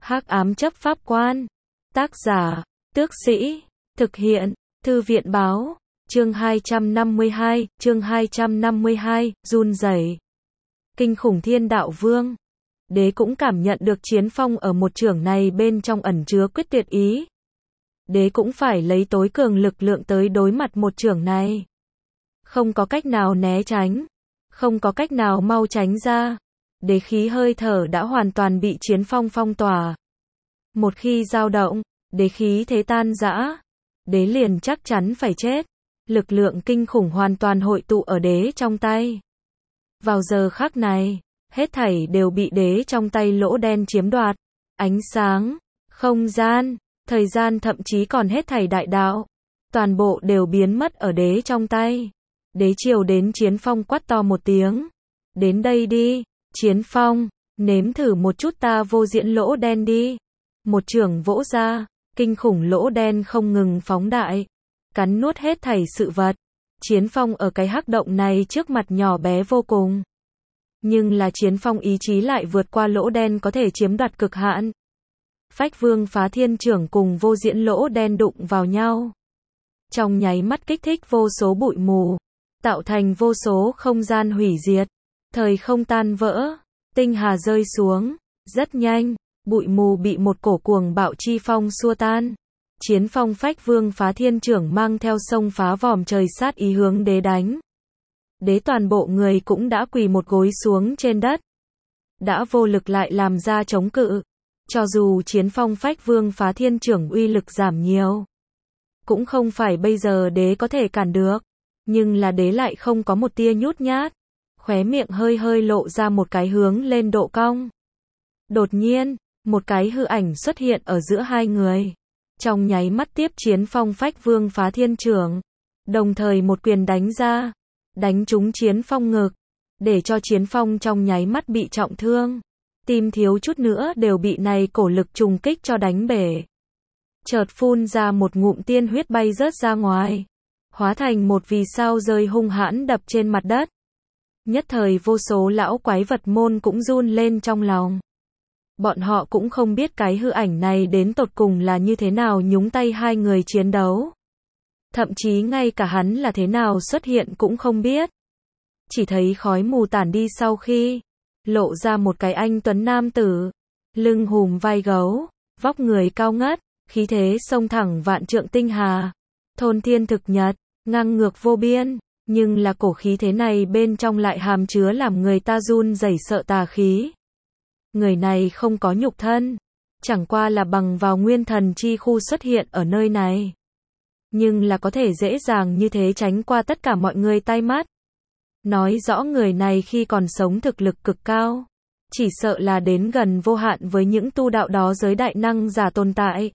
Hắc ám chấp pháp quan. Tác giả, Tước Sĩ. Thực hiện, Thư viện báo. Chương 252, run rẩy. Kinh khủng thiên đạo vương. Đế cũng cảm nhận được chiến phong ở một chưởng này bên trong ẩn chứa quyết tuyệt ý. Đế cũng phải lấy tối cường lực lượng tới đối mặt một chưởng này. Không có cách nào né tránh. Không có cách nào mau tránh ra. Đế khí hơi thở đã hoàn toàn bị chiến phong phong tỏa. Một khi dao động, đế khí thế tan rã. Đế liền chắc chắn phải chết. Lực lượng kinh khủng hoàn toàn hội tụ ở đế trong tay. Vào giờ khắc này, hết thảy đều bị đế trong tay lỗ đen chiếm đoạt. Ánh sáng, không gian, thời gian thậm chí còn hết thảy đại đạo. Toàn bộ đều biến mất ở đế trong tay. Đế chiều đến chiến phong quát to một tiếng. Đến đây đi, chiến phong, nếm thử một chút ta vô diện lỗ đen đi. Một chưởng vỗ ra, kinh khủng lỗ đen không ngừng phóng đại. Cắn nuốt hết thảy sự vật. Chiến phong ở cái hắc động này trước mặt nhỏ bé vô cùng. Nhưng là chiến phong ý chí lại vượt qua lỗ đen có thể chiếm đoạt cực hạn. Phách vương phá thiên chưởng cùng vô diện lỗ đen đụng vào nhau. Trong nháy mắt kích thích vô số bụi mù. Tạo thành vô số không gian hủy diệt. Thời không tan vỡ. Tinh hà rơi xuống. Rất nhanh, bụi mù bị một cổ cuồng bạo chi phong xua tan. Chiến phong phách vương phá thiên chưởng mang theo sông phá vòm trời sát ý hướng đế đánh. Đế toàn bộ người cũng đã quỳ một gối xuống trên đất. Đã vô lực lại làm ra chống cự. Cho dù chiến phong phách vương phá thiên chưởng uy lực giảm nhiều. Cũng không phải bây giờ đế có thể cản được. Nhưng là đế lại không có một tia nhút nhát. Khóe miệng hơi hơi lộ ra một cái hướng lên độ cong. Đột nhiên, một cái hư ảnh xuất hiện ở giữa hai người. Trong nháy mắt tiếp chiến phong phách vương phá thiên chưởng. Đồng thời một quyền đánh ra. Đánh trúng chiến phong ngực. Để cho chiến phong trong nháy mắt bị trọng thương. Tim thiếu chút nữa đều bị này cổ lực trùng kích cho đánh bể. Chợt phun ra một ngụm tiên huyết bay rớt ra ngoài. Hóa thành một vì sao rơi hung hãn đập trên mặt đất. Nhất thời vô số lão quái vật môn cũng run lên trong lòng. Bọn họ cũng không biết cái hư ảnh này đến tột cùng là như thế nào nhúng tay hai người chiến đấu. Thậm chí ngay cả hắn là thế nào xuất hiện cũng không biết. Chỉ thấy khói mù tản đi sau khi lộ ra một cái anh tuấn nam tử. Lưng hùm vai gấu, vóc người cao ngất, khí thế xông thẳng vạn trượng tinh hà. Thôn thiên thực nhật, ngang ngược vô biên. Nhưng là cổ khí thế này bên trong lại hàm chứa làm người ta run rẩy sợ tà khí. Người này không có nhục thân, chẳng qua là bằng vào nguyên thần chi khu xuất hiện ở nơi này. Nhưng là có thể dễ dàng như thế tránh qua tất cả mọi người tai mắt. Nói rõ người này khi còn sống thực lực cực cao. Chỉ sợ là đến gần vô hạn với những tu đạo đó giới đại năng giả tồn tại.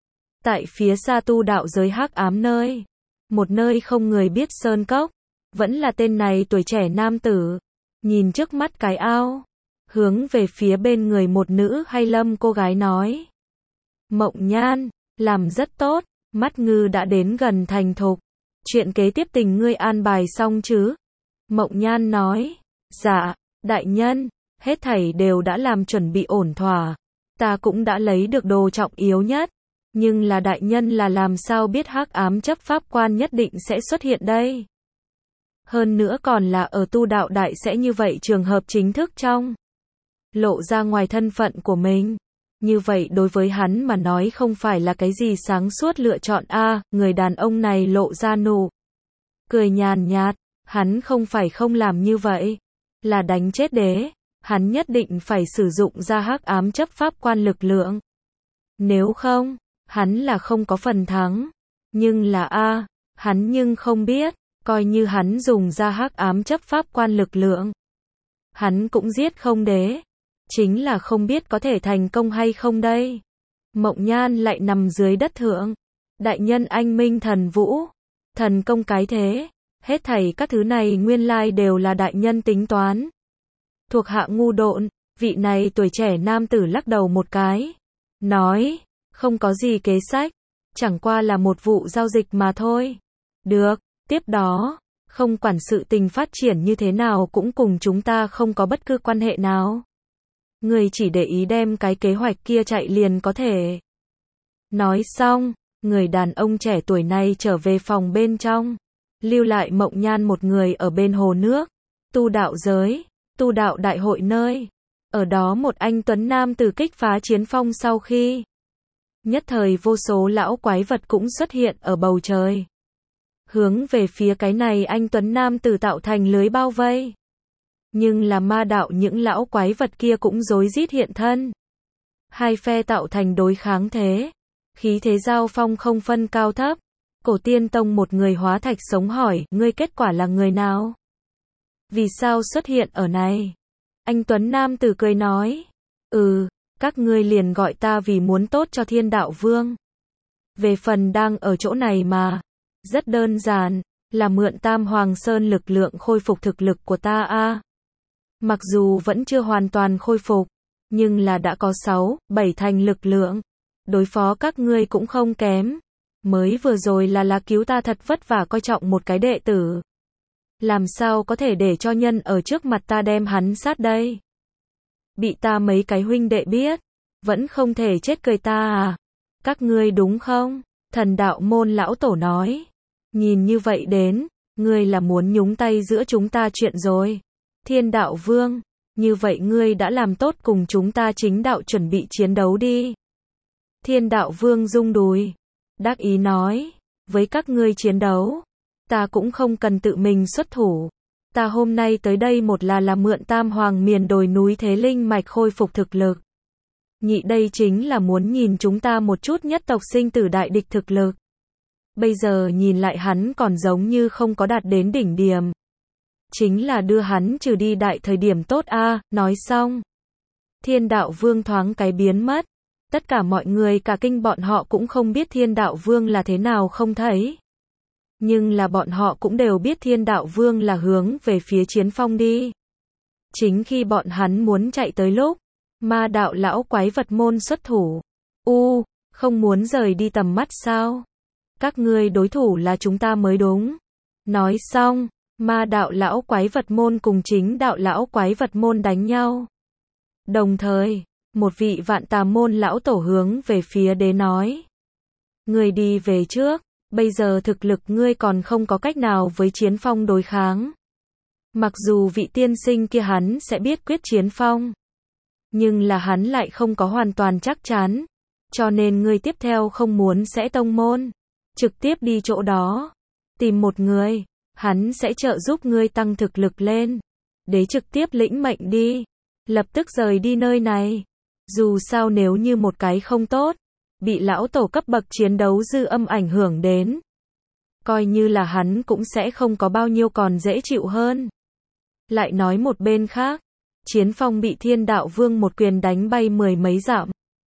Tại phía xa tu đạo giới hắc ám nơi. Một nơi không người biết sơn cốc. Vẫn là tên này tuổi trẻ nam tử. Nhìn trước mắt cái ao. Hướng về phía bên người một nữ hay lâm cô gái nói. Mộng Nhan, làm rất tốt, mắt ngư đã đến gần thành thục. Chuyện kế tiếp tình ngươi an bài xong chứ? Mộng Nhan nói. Dạ, đại nhân, hết thảy đều đã làm chuẩn bị ổn thỏa. Ta cũng đã lấy được đồ trọng yếu nhất. Nhưng là đại nhân là làm sao biết hắc ám chấp pháp quan nhất định sẽ xuất hiện đây? Hơn nữa còn là ở tu đạo đại sẽ như vậy trường hợp chính thức trong. Lộ ra ngoài thân phận của mình. Như vậy đối với hắn mà nói không phải là cái gì sáng suốt lựa chọn a. Người đàn ông này lộ ra nụ cười nhàn nhạt. Hắn không phải không làm như vậy. Là đánh chết đế. Hắn nhất định phải sử dụng ra hắc ám chấp pháp quan lực lượng. Nếu không, hắn là không có phần thắng. Nhưng là a, hắn nhưng không biết. Coi như hắn dùng ra hắc ám chấp pháp quan lực lượng. Hắn cũng giết không đế. Chính là không biết có thể thành công hay không đây. Mộng Nhan lại nằm dưới đất thượng. Đại nhân anh minh thần vũ. Thần công cái thế. Hết thảy các thứ này nguyên lai đều là đại nhân tính toán. Thuộc hạ ngu độn. Vị này tuổi trẻ nam tử lắc đầu một cái. Nói. Không có gì kế sách. Chẳng qua là một vụ giao dịch mà thôi. Được. Tiếp đó. Không quản sự tình phát triển như thế nào cũng cùng chúng ta không có bất cứ quan hệ nào. Ngươi chỉ để ý đem cái kế hoạch kia chạy liền có thể. Nói xong, người đàn ông trẻ tuổi này trở về phòng bên trong, lưu lại Mộng Nhan một người ở bên hồ nước, tu đạo giới, tu đạo đại hội nơi. Ở đó một anh tuấn nam tử kích phá chiến phong sau khi. Nhất thời vô số lão quái vật cũng xuất hiện ở bầu trời. Hướng về phía cái này anh tuấn nam tử tạo thành lưới bao vây. Nhưng là ma đạo những lão quái vật kia cũng rối rít hiện thân. Hai phe tạo thành đối kháng thế. Khí thế giao phong không phân cao thấp. Cổ Tiên Tông một người hóa thạch sống hỏi, ngươi kết quả là người nào? Vì sao xuất hiện ở này? Anh tuấn nam tử cười nói, các ngươi liền gọi ta vì muốn tốt cho Thiên Đạo Vương. Về phần đang ở chỗ này mà, rất đơn giản, là mượn Tam Hoàng Sơn lực lượng khôi phục thực lực của ta a. Mặc dù vẫn chưa hoàn toàn khôi phục, nhưng là đã có 6, 7 thành lực lượng, đối phó các ngươi cũng không kém. Mới vừa rồi là cứu ta thật vất vả coi trọng một cái đệ tử. Làm sao có thể để cho nhân ở trước mặt ta đem hắn sát đây? Bị ta mấy cái huynh đệ biết, vẫn không thể chết cười ta à? Các ngươi đúng không? Thần đạo môn lão tổ nói. Nhìn như vậy đến, ngươi là muốn nhúng tay giữa chúng ta chuyện rồi. Thiên Đạo Vương, như vậy ngươi đã làm tốt cùng chúng ta chính đạo chuẩn bị chiến đấu đi. Thiên Đạo Vương rung đùi, đắc ý nói, với các ngươi chiến đấu, ta cũng không cần tự mình xuất thủ. Ta hôm nay tới đây một là mượn Tam Hoàng miền đồi núi thế linh mạch khôi phục thực lực. Nhị đây chính là muốn nhìn chúng ta một chút nhất tộc sinh tử đại địch thực lực. Bây giờ nhìn lại hắn còn giống như không có đạt đến đỉnh điểm. Chính là đưa hắn trừ đi đại thời điểm tốt a. Nói xong, Thiên Đạo Vương thoáng cái biến mất. Tất cả mọi người cả kinh bọn họ cũng không biết Thiên Đạo Vương là thế nào không thấy. Nhưng là bọn họ cũng đều biết Thiên Đạo Vương là hướng về phía chiến phong đi. Chính khi bọn hắn muốn chạy tới lúc, ma đạo lão quái vật môn xuất thủ. Không muốn rời đi tầm mắt sao? Các ngươi đối thủ là chúng ta mới đúng. Nói xong, ma đạo lão quái vật môn cùng chính đạo lão quái vật môn đánh nhau. Đồng thời, một vị Vạn Tà môn lão tổ hướng về phía đế nói. Ngươi đi về trước, bây giờ thực lực ngươi còn không có cách nào với chiến phong đối kháng. Mặc dù vị tiên sinh kia hắn sẽ biết quyết chiến phong, nhưng là hắn lại không có hoàn toàn chắc chắn. Cho nên ngươi tiếp theo không muốn sẽ tông môn, trực tiếp đi chỗ đó, tìm một người, hắn sẽ trợ giúp ngươi tăng thực lực lên. Đế trực tiếp lĩnh mệnh đi, lập tức rời đi nơi này. Dù sao nếu như một cái không tốt, bị lão tổ cấp bậc chiến đấu dư âm ảnh hưởng đến, coi như là hắn cũng sẽ không có bao nhiêu còn dễ chịu hơn. Lại nói một bên khác, chiến phong bị Thiên Đạo Vương một quyền đánh bay 10 mấy dặm.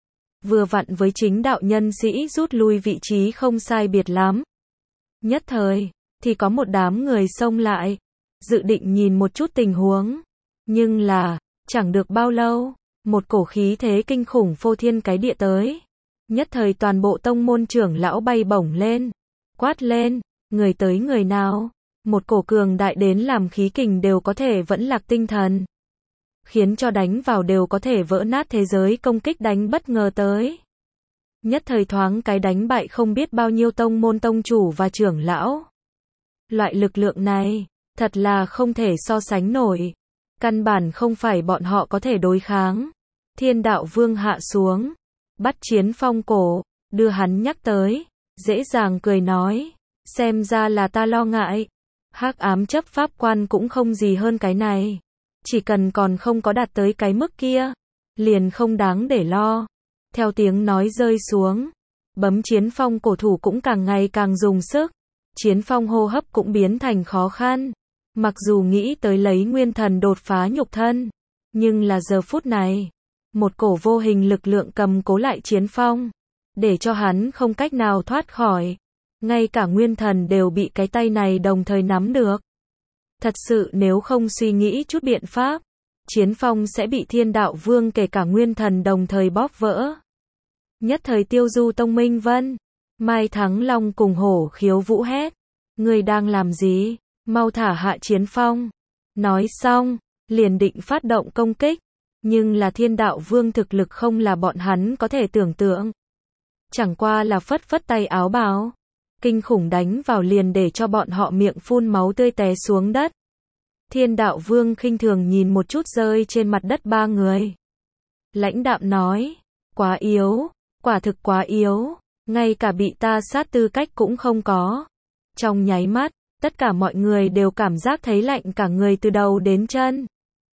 Vừa vặn với chính đạo nhân sĩ rút lui vị trí không sai biệt lắm. Nhất thời, thì có một đám người xông lại, dự định nhìn một chút tình huống. Nhưng là, chẳng được bao lâu, một cổ khí thế kinh khủng phô thiên cái địa tới. Nhất thời toàn bộ tông môn trưởng lão bay bổng lên, quát lên, người tới người nào? Một cổ cường đại đến làm khí kình đều có thể vẫn lạc tinh thần. Khiến cho đánh vào đều có thể vỡ nát thế giới công kích đánh bất ngờ tới. Nhất thời thoáng cái đánh bại không biết bao nhiêu tông môn tông chủ và trưởng lão. Loại lực lượng này, thật là không thể so sánh nổi. Căn bản không phải bọn họ có thể đối kháng. Thiên Đạo Vương hạ xuống, bắt chiến phong cổ, đưa hắn nhắc tới, dễ dàng cười nói, xem ra là ta lo ngại. Hắc ám chấp pháp quan cũng không gì hơn cái này. Chỉ cần còn không có đạt tới cái mức kia, liền không đáng để lo. Theo tiếng nói rơi xuống, bấm chiến phong cổ thủ cũng càng ngày càng dùng sức. Chiến phong hô hấp cũng biến thành khó khăn. Mặc dù nghĩ tới lấy nguyên thần đột phá nhục thân, nhưng là giờ phút này, một cổ vô hình lực lượng cầm cố lại chiến phong, để cho hắn không cách nào thoát khỏi. Ngay cả nguyên thần đều bị cái tay này đồng thời nắm được. Thật sự nếu không suy nghĩ chút biện pháp, chiến phong sẽ bị Thiên Đạo Vương kể cả nguyên thần đồng thời bóp vỡ. Nhất thời Tiêu Du Tông Minh Vân, Mai Thắng Long cùng Hổ Khiếu Vũ hét. Người đang làm gì? Mau thả hạ chiến phong. Nói xong, liền định phát động công kích. Nhưng là thiên đạo vương thực lực không là bọn hắn có thể tưởng tượng. Chẳng qua là phất phất tay áo bào. Kinh khủng đánh vào liền để cho bọn họ miệng phun máu tươi té xuống đất. Thiên đạo vương khinh thường nhìn một chút rơi trên mặt đất ba người. Lãnh đạm nói, quá yếu, quả thực quá yếu, ngay cả bị ta sát tư cách cũng không có. Trong nháy mắt, tất cả mọi người đều cảm giác thấy lạnh cả người từ đầu đến chân.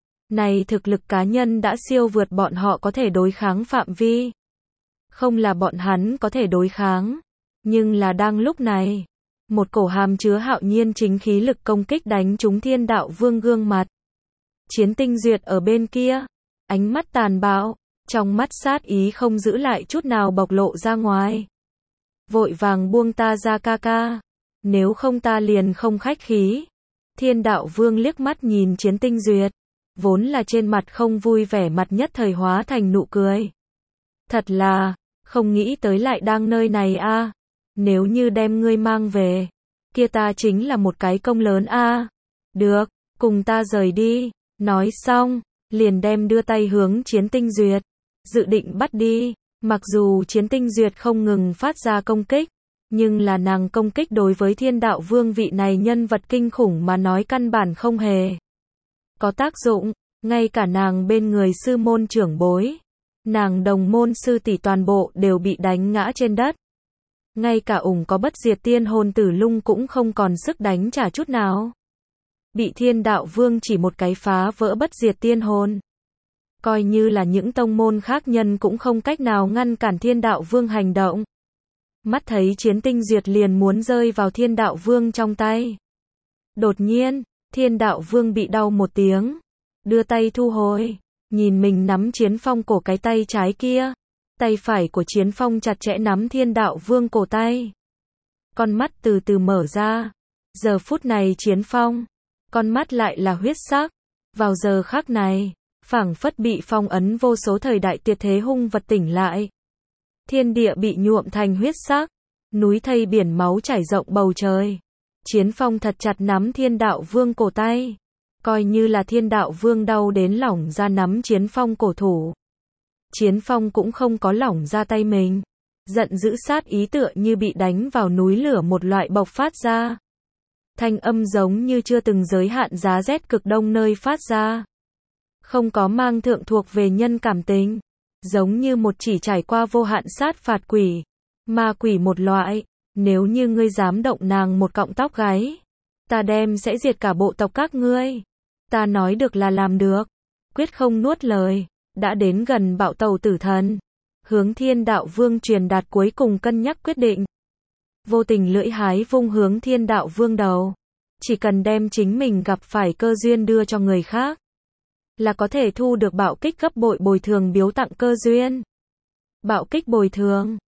Này thực lực cá nhân đã siêu vượt bọn họ có thể đối kháng phạm vi. Không là bọn hắn có thể đối kháng, nhưng là đang lúc này, một cổ hàm chứa hạo nhiên chính khí lực công kích đánh trúng thiên đạo vương gương mặt. Chiến Tinh Duyệt ở bên kia, ánh mắt tàn bạo, trong mắt sát ý không giữ lại chút nào bộc lộ ra ngoài. Vội vàng buông ta ra ca ca, nếu không ta liền không khách khí. Thiên đạo vương liếc mắt nhìn Chiến Tinh Duyệt, vốn là trên mặt không vui vẻ mặt nhất thời hóa thành nụ cười. Thật là, không nghĩ tới lại đang nơi này a. Nếu như đem ngươi mang về, kia ta chính là một cái công lớn a. Được, cùng ta rời đi. Nói xong, liền đem đưa tay hướng Chiến Tinh Duyệt, dự định bắt đi. Mặc dù Chiến Tinh Duyệt không ngừng phát ra công kích, nhưng là nàng công kích đối với thiên đạo vương vị này nhân vật kinh khủng mà nói căn bản không hề có tác dụng. Ngay cả nàng bên người sư môn trưởng bối, nàng đồng môn sư tỷ toàn bộ đều bị đánh ngã trên đất. Ngay cả có bất diệt tiên hồn Tử Lung cũng không còn sức đánh trả chút nào. Bị thiên đạo vương chỉ một cái phá vỡ bất diệt tiên hồn. Coi như là những tông môn khác nhân cũng không cách nào ngăn cản thiên đạo vương hành động. Mắt thấy Chiến Tinh Duyệt liền muốn rơi vào thiên đạo vương trong tay. Đột nhiên, thiên đạo vương bị đau một tiếng, đưa tay thu hồi, nhìn mình nắm Chiến Phong cổ cái tay trái kia. Tay phải của Chiến Phong chặt chẽ nắm thiên đạo vương cổ tay. Con mắt từ từ mở ra. Giờ phút này Chiến Phong, con mắt lại là huyết sắc. Vào giờ khắc này, phảng phất bị phong ấn vô số thời đại tuyệt thế hung vật tỉnh lại. Thiên địa bị nhuộm thành huyết sắc, núi thây biển máu trải rộng bầu trời. Chiến Phong thật chặt nắm thiên đạo vương cổ tay. Coi như là thiên đạo vương đau đến lỏng ra nắm Chiến Phong cổ thủ. Chiến Phong cũng không có lỏng ra tay mình. Giận dữ sát ý tựa như bị đánh vào núi lửa một loại bộc phát ra. Thanh âm giống như chưa từng giới hạn giá rét cực đông nơi phát ra. Không có mang thượng thuộc về nhân cảm tình. Giống như một chỉ trải qua vô hạn sát phạt quỷ. Ma quỷ một loại. Nếu như ngươi dám động nàng một cọng tóc gáy, ta đem sẽ diệt cả bộ tộc các ngươi. Ta nói được là làm được. Quyết không nuốt lời. Đã đến gần bạo tàu tử thần. Hướng thiên đạo vương truyền đạt cuối cùng cân nhắc quyết định. Vô tình lưỡi hái vung hướng thiên đạo vương đầu. Chỉ cần đem chính mình gặp phải cơ duyên đưa cho người khác, là có thể thu được bạo kích gấp bội bồi thường biếu tặng cơ duyên. Bạo kích bồi thường.